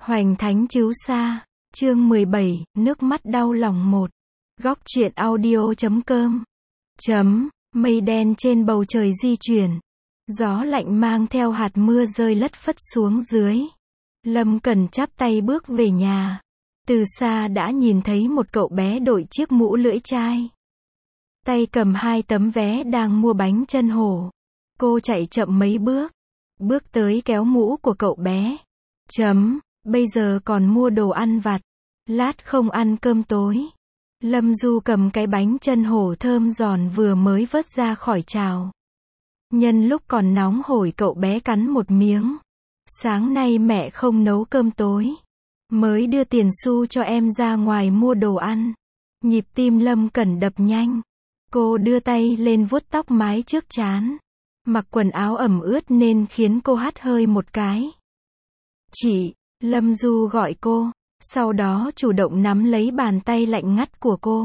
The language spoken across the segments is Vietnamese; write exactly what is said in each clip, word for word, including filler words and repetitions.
Hoành Thánh Chiếu Xa, chương mười bảy, nước mắt đau lòng một. Góc truyện audio chấm com. Chấm, mây đen trên bầu trời di chuyển. Gió lạnh mang theo hạt mưa rơi lất phất xuống dưới. Lâm Cẩn chắp tay bước về nhà. Từ xa đã nhìn thấy một cậu bé đội chiếc mũ lưỡi chai. Tay cầm hai tấm vé đang mua bánh chân hổ. Cô chạy chậm mấy bước. Bước tới kéo mũ của cậu bé. Chấm, bây giờ còn mua đồ ăn vặt. Lát không ăn cơm tối. Lâm Du cầm cái bánh chân hổ thơm giòn vừa mới vớt ra khỏi chảo. Nhân lúc còn nóng hổi cậu bé cắn một miếng. Sáng nay mẹ không nấu cơm tối. Mới đưa tiền xu cho em ra ngoài mua đồ ăn. Nhịp tim Lâm Cẩn đập nhanh. Cô đưa tay lên vuốt tóc mái trước trán. Mặc quần áo ẩm ướt nên khiến cô hắt hơi một cái. Chị, Lâm Du gọi cô. Sau đó chủ động nắm lấy bàn tay lạnh ngắt của cô.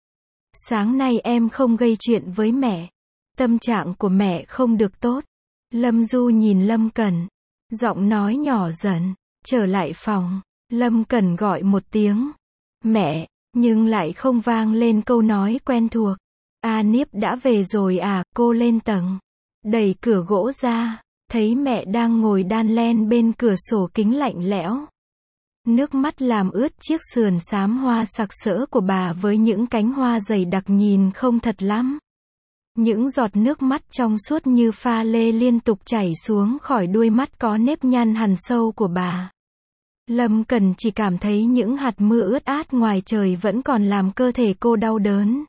Sáng nay em không gây chuyện với mẹ. Tâm trạng của mẹ không được tốt. Lâm Du nhìn Lâm Cẩn. Giọng nói nhỏ dần. Trở lại phòng. Lâm Cẩn gọi một tiếng. Mẹ, nhưng lại không vang lên câu nói quen thuộc. A Niếp đã về rồi à, cô lên tầng. Đẩy cửa gỗ ra. Thấy mẹ đang ngồi đan len bên cửa sổ kính lạnh lẽo. Nước mắt làm ướt chiếc sườn xám hoa sặc sỡ của bà với những cánh hoa dày đặc nhìn không thật lắm. Những giọt nước mắt trong suốt như pha lê liên tục chảy xuống khỏi đuôi mắt có nếp nhăn hằn sâu của bà. Lâm Cẩn chỉ cảm thấy những hạt mưa ướt át ngoài trời vẫn còn làm cơ thể cô đau đớn.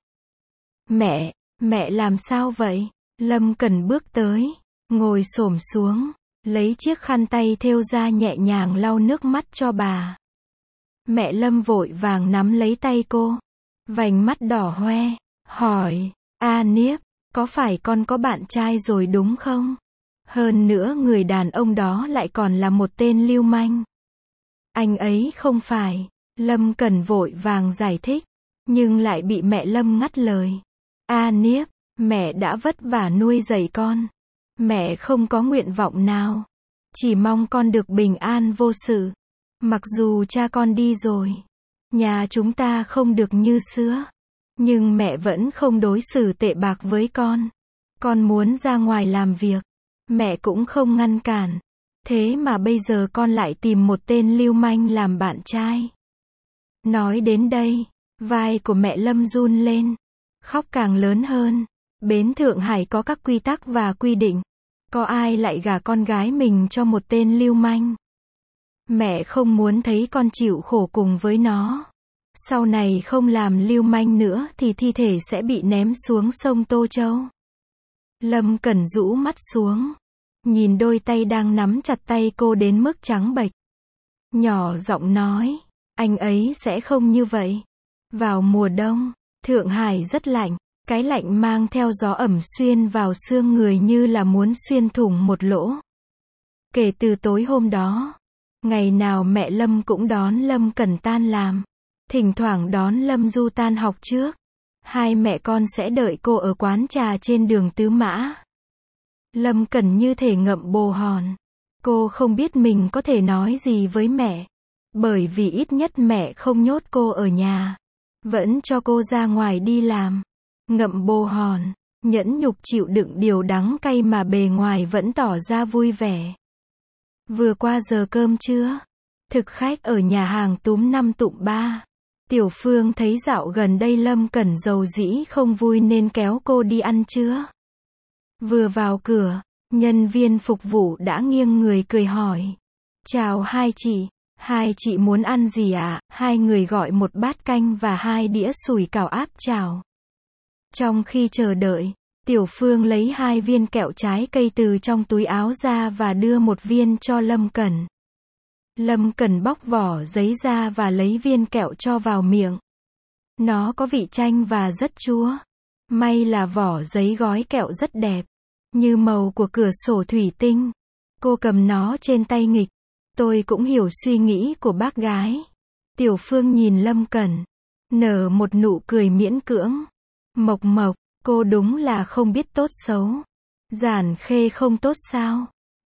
Mẹ, mẹ làm sao vậy? Lâm Cẩn bước tới, ngồi xổm xuống. Lấy chiếc khăn tay thêu ra nhẹ nhàng lau nước mắt cho bà. Mẹ Lâm vội vàng nắm lấy tay cô. Vành mắt đỏ hoe, hỏi, A Niếp, có phải con có bạn trai rồi đúng không? Hơn nữa người đàn ông đó lại còn là một tên lưu manh. Anh ấy không phải. Lâm Cẩn vội vàng giải thích. Nhưng lại bị mẹ Lâm ngắt lời. A Niếp, mẹ đã vất vả nuôi dạy con. Mẹ không có nguyện vọng nào. Chỉ mong con được bình an vô sự. Mặc dù cha con đi rồi. Nhà chúng ta không được như xưa. Nhưng mẹ vẫn không đối xử tệ bạc với con. Con muốn ra ngoài làm việc. Mẹ cũng không ngăn cản. Thế mà bây giờ con lại tìm một tên lưu manh làm bạn trai. Nói đến đây, vai của mẹ Lâm run lên. Khóc càng lớn hơn. Bến Thượng Hải có các quy tắc và quy định. Có ai lại gả con gái mình cho một tên lưu manh. Mẹ không muốn thấy con chịu khổ cùng với nó. Sau này không làm lưu manh nữa thì thi thể sẽ bị ném xuống sông Tô Châu. Lâm Cẩn rũ mắt xuống. Nhìn đôi tay đang nắm chặt tay cô đến mức trắng bệch. Nhỏ giọng nói, anh ấy sẽ không như vậy. Vào mùa đông, Thượng Hải rất lạnh. Cái lạnh mang theo gió ẩm xuyên vào xương người như là muốn xuyên thủng một lỗ. Kể từ tối hôm đó, ngày nào mẹ Lâm cũng đón Lâm Cẩn tan làm. Thỉnh thoảng đón Lâm Du tan học trước. Hai mẹ con sẽ đợi cô ở quán trà trên đường Tứ Mã. Lâm Cẩn như thể ngậm bồ hòn. Cô không biết mình có thể nói gì với mẹ. Bởi vì ít nhất mẹ không nhốt cô ở nhà. Vẫn cho cô ra ngoài đi làm. Ngậm bồ hòn, nhẫn nhục chịu đựng điều đắng cay mà bề ngoài vẫn tỏ ra vui vẻ. Vừa qua giờ cơm trưa, thực khách ở nhà hàng túm năm tụm ba. Tiểu Phương thấy dạo gần đây Lâm Cẩn dầu dĩ không vui nên kéo cô đi ăn trưa. Vừa vào cửa, nhân viên phục vụ đã nghiêng người cười hỏi. Chào hai chị, hai chị muốn ăn gì ạ? À? Hai người gọi một bát canh và hai đĩa sủi cảo áp chảo. Trong khi chờ đợi, Tiểu Phương lấy hai viên kẹo trái cây từ trong túi áo ra và đưa một viên cho Lâm Cẩn. Lâm Cẩn bóc vỏ giấy ra và lấy viên kẹo cho vào miệng. Nó có vị chanh và rất chua. May là vỏ giấy gói kẹo rất đẹp, như màu của cửa sổ thủy tinh. Cô cầm nó trên tay nghịch. Tôi cũng hiểu suy nghĩ của bác gái. Tiểu Phương nhìn Lâm Cẩn, nở một nụ cười miễn cưỡng. Mộc Mộc, cô đúng là không biết tốt xấu. Giản Khê không tốt sao?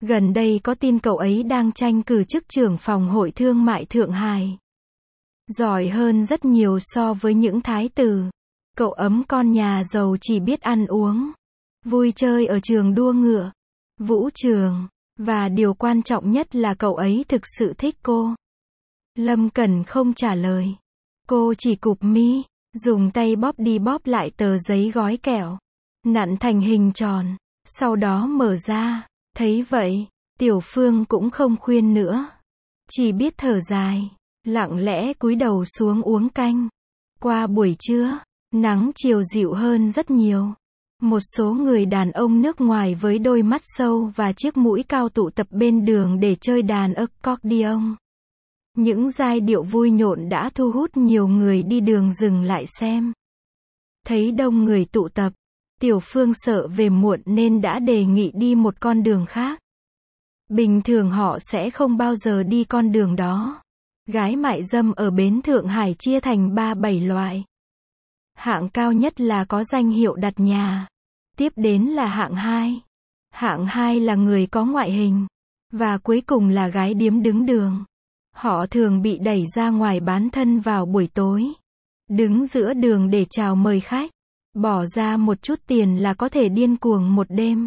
Gần đây có tin cậu ấy đang tranh cử chức trưởng phòng Hội Thương mại Thượng Hải. Giỏi hơn rất nhiều so với những thái tử. Cậu ấm con nhà giàu chỉ biết ăn uống, vui chơi ở trường đua ngựa, vũ trường, và điều quan trọng nhất là cậu ấy thực sự thích cô. Lâm Cẩn không trả lời. Cô chỉ cụp mi, dùng tay bóp đi bóp lại tờ giấy gói kẹo, nặn thành hình tròn, sau đó mở ra. Thấy vậy, Tiểu Phương cũng không khuyên nữa, chỉ biết thở dài, lặng lẽ cúi đầu xuống uống canh. Qua buổi trưa, nắng chiều dịu hơn rất nhiều. Một số người đàn ông nước ngoài với đôi mắt sâu và chiếc mũi cao tụ tập bên đường để chơi đàn accordion. Những giai điệu vui nhộn đã thu hút nhiều người đi đường dừng lại xem. Thấy đông người tụ tập, Tiểu Phương sợ về muộn nên đã đề nghị đi một con đường khác. Bình thường họ sẽ không bao giờ đi con đường đó. Gái mại dâm ở bến Thượng Hải chia thành ba bảy loại. Hạng cao nhất là có danh hiệu đặt nhà. Tiếp đến là hạng hai. Hạng hai là người có ngoại hình. Và cuối cùng là gái điếm đứng đường. Họ thường bị đẩy ra ngoài bán thân vào buổi tối. Đứng giữa đường để chào mời khách. Bỏ ra một chút tiền là có thể điên cuồng một đêm.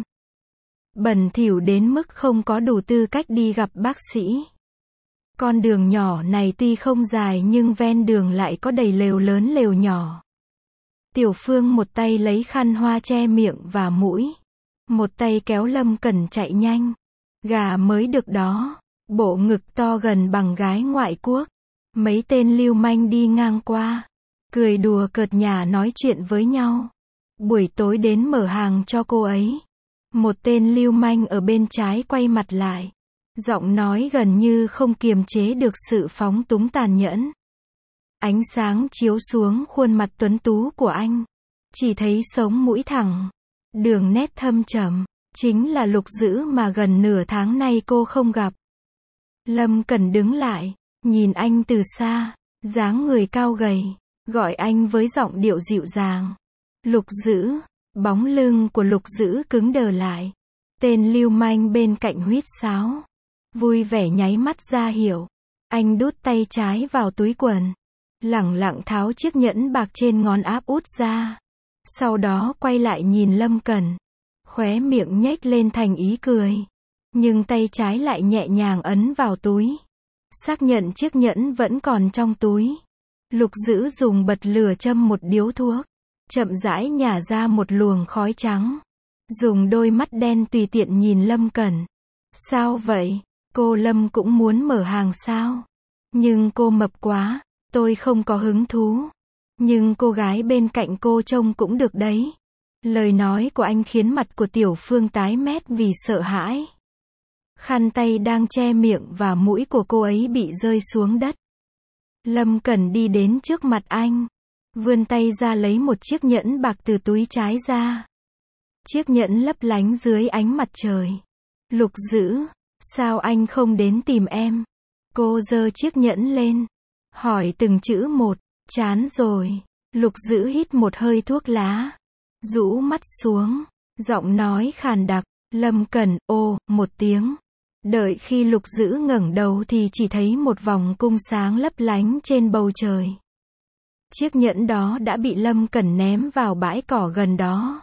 Bẩn thỉu đến mức không có đủ tư cách đi gặp bác sĩ. Con đường nhỏ này tuy không dài nhưng ven đường lại có đầy lều lớn lều nhỏ. Tiểu Phương một tay lấy khăn hoa che miệng và mũi. Một tay kéo Lâm Cẩn chạy nhanh. Gà mới được đó. Bộ ngực to gần bằng gái ngoại quốc. Mấy tên lưu manh đi ngang qua. Cười đùa cợt nhả nói chuyện với nhau. Buổi tối đến mở hàng cho cô ấy. Một tên lưu manh ở bên trái quay mặt lại. Giọng nói gần như không kiềm chế được sự phóng túng tàn nhẫn. Ánh sáng chiếu xuống khuôn mặt tuấn tú của anh. Chỉ thấy sống mũi thẳng. Đường nét thâm trầm. Chính là Lục Dữ mà gần nửa tháng nay cô không gặp. Lâm Cẩn đứng lại. Nhìn anh từ xa. Dáng người cao gầy. Gọi anh với giọng điệu dịu dàng. Lục Dữ. Bóng lưng của Lục Dữ cứng đờ lại. Tên lưu manh bên cạnh huýt sáo. Vui vẻ nháy mắt ra hiệu. Anh đút tay trái vào túi quần. Lẳng lặng tháo chiếc nhẫn bạc trên ngón áp út ra. Sau đó quay lại nhìn Lâm Cẩn. Khóe miệng nhếch lên thành ý cười. Nhưng tay trái lại nhẹ nhàng ấn vào túi. Xác nhận chiếc nhẫn vẫn còn trong túi. Lục Dữ dùng bật lửa châm một điếu thuốc. Chậm rãi nhả ra một luồng khói trắng. Dùng đôi mắt đen tùy tiện nhìn Lâm Cẩn. Sao vậy? Cô Lâm cũng muốn mở hàng sao? Nhưng cô mập quá. Tôi không có hứng thú. Nhưng cô gái bên cạnh cô trông cũng được đấy. Lời nói của anh khiến mặt của Tiểu Phương tái mét vì sợ hãi. Khăn tay đang che miệng và mũi của cô ấy bị rơi xuống đất. Lâm Cẩn đi đến trước mặt anh. Vươn tay ra lấy một chiếc nhẫn bạc từ túi trái ra. Chiếc nhẫn lấp lánh dưới ánh mặt trời. Lục Dữ, sao anh không đến tìm em? Cô giơ chiếc nhẫn lên. Hỏi từng chữ một. Chán rồi. Lục Dữ hít một hơi thuốc lá. Rũ mắt xuống. Giọng nói khàn đặc. Lâm Cẩn, ô, một tiếng. Đợi khi Lục Dữ ngẩng đầu thì chỉ thấy một vòng cung sáng lấp lánh trên bầu trời. Chiếc nhẫn đó đã bị Lâm Cẩn ném vào bãi cỏ gần đó.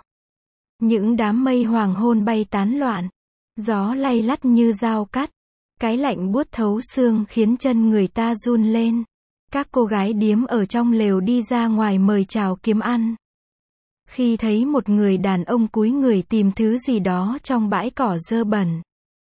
Những đám mây hoàng hôn bay tán loạn. Gió lay lắt như dao cắt. Cái lạnh buốt thấu xương khiến chân người ta run lên. Các cô gái điếm ở trong lều đi ra ngoài mời chào kiếm ăn. Khi thấy một người đàn ông cúi người tìm thứ gì đó trong bãi cỏ dơ bẩn.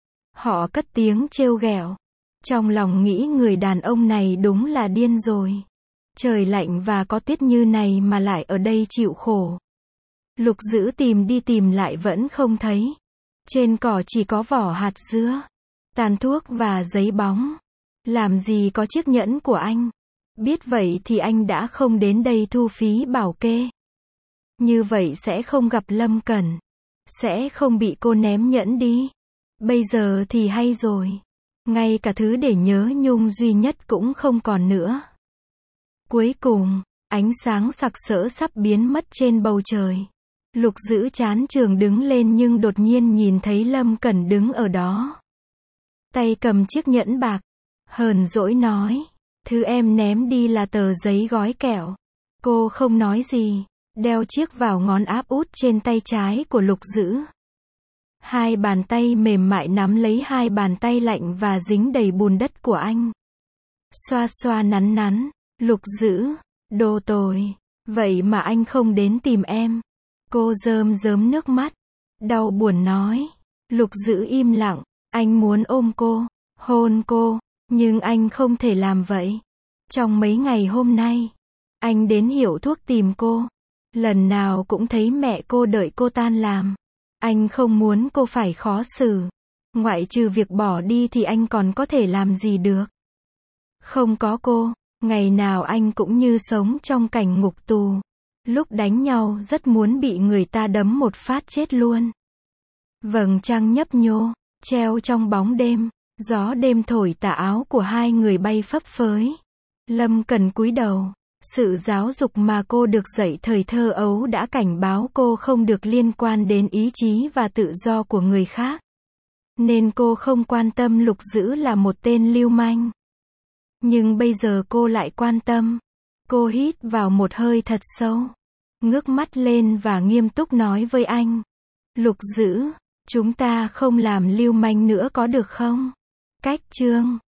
Họ cất tiếng trêu ghẹo. Trong lòng nghĩ người đàn ông này đúng là điên rồi. Trời lạnh và có tuyết như này mà lại ở đây chịu khổ. Lục Dữ tìm đi tìm lại vẫn không thấy. Trên cỏ chỉ có vỏ hạt dứa, tàn thuốc và giấy bóng. Làm gì có chiếc nhẫn của anh. Biết vậy thì anh đã không đến đây thu phí bảo kê. Như vậy sẽ không gặp Lâm Cẩn. Sẽ không bị cô ném nhẫn đi. Bây giờ thì hay rồi. Ngay cả thứ để nhớ nhung duy nhất cũng không còn nữa. Cuối cùng, ánh sáng sặc sỡ sắp biến mất trên bầu trời. Lục Dữ chán trường đứng lên nhưng đột nhiên nhìn thấy Lâm Cẩn đứng ở đó. Tay cầm chiếc nhẫn bạc. Hờn dỗi nói. Thứ em ném đi là tờ giấy gói kẹo. Cô không nói gì. Đeo chiếc vào ngón áp út trên tay trái của Lục Dữ. Hai bàn tay mềm mại nắm lấy hai bàn tay lạnh và dính đầy bùn đất của anh. Xoa xoa nắn nắn. Lục Dữ. Đồ tồi. Vậy mà anh không đến tìm em. Cô rơm rớm nước mắt. Đau buồn nói. Lục Dữ im lặng. Anh muốn ôm cô. Hôn cô. Nhưng anh không thể làm vậy. Trong mấy ngày hôm nay. Anh đến hiệu thuốc tìm cô. Lần nào cũng thấy mẹ cô đợi cô tan làm. Anh không muốn cô phải khó xử. Ngoại trừ việc bỏ đi thì anh còn có thể làm gì được. Không có cô, ngày nào anh cũng như sống trong cảnh ngục tù. Lúc đánh nhau rất muốn bị người ta đấm một phát chết luôn. Vầng trăng nhấp nhô, treo trong bóng đêm. Gió đêm thổi tà áo của hai người bay phấp phới. Lâm Cần cúi đầu. Sự giáo dục mà cô được dạy thời thơ ấu đã cảnh báo cô không được liên quan đến ý chí và tự do của người khác. Nên cô không quan tâm Lục Dữ là một tên lưu manh. Nhưng bây giờ cô lại quan tâm. Cô hít vào một hơi thật sâu. Ngước mắt lên và nghiêm túc nói với anh. Lục Dữ, chúng ta không làm lưu manh nữa có được không? Cách chương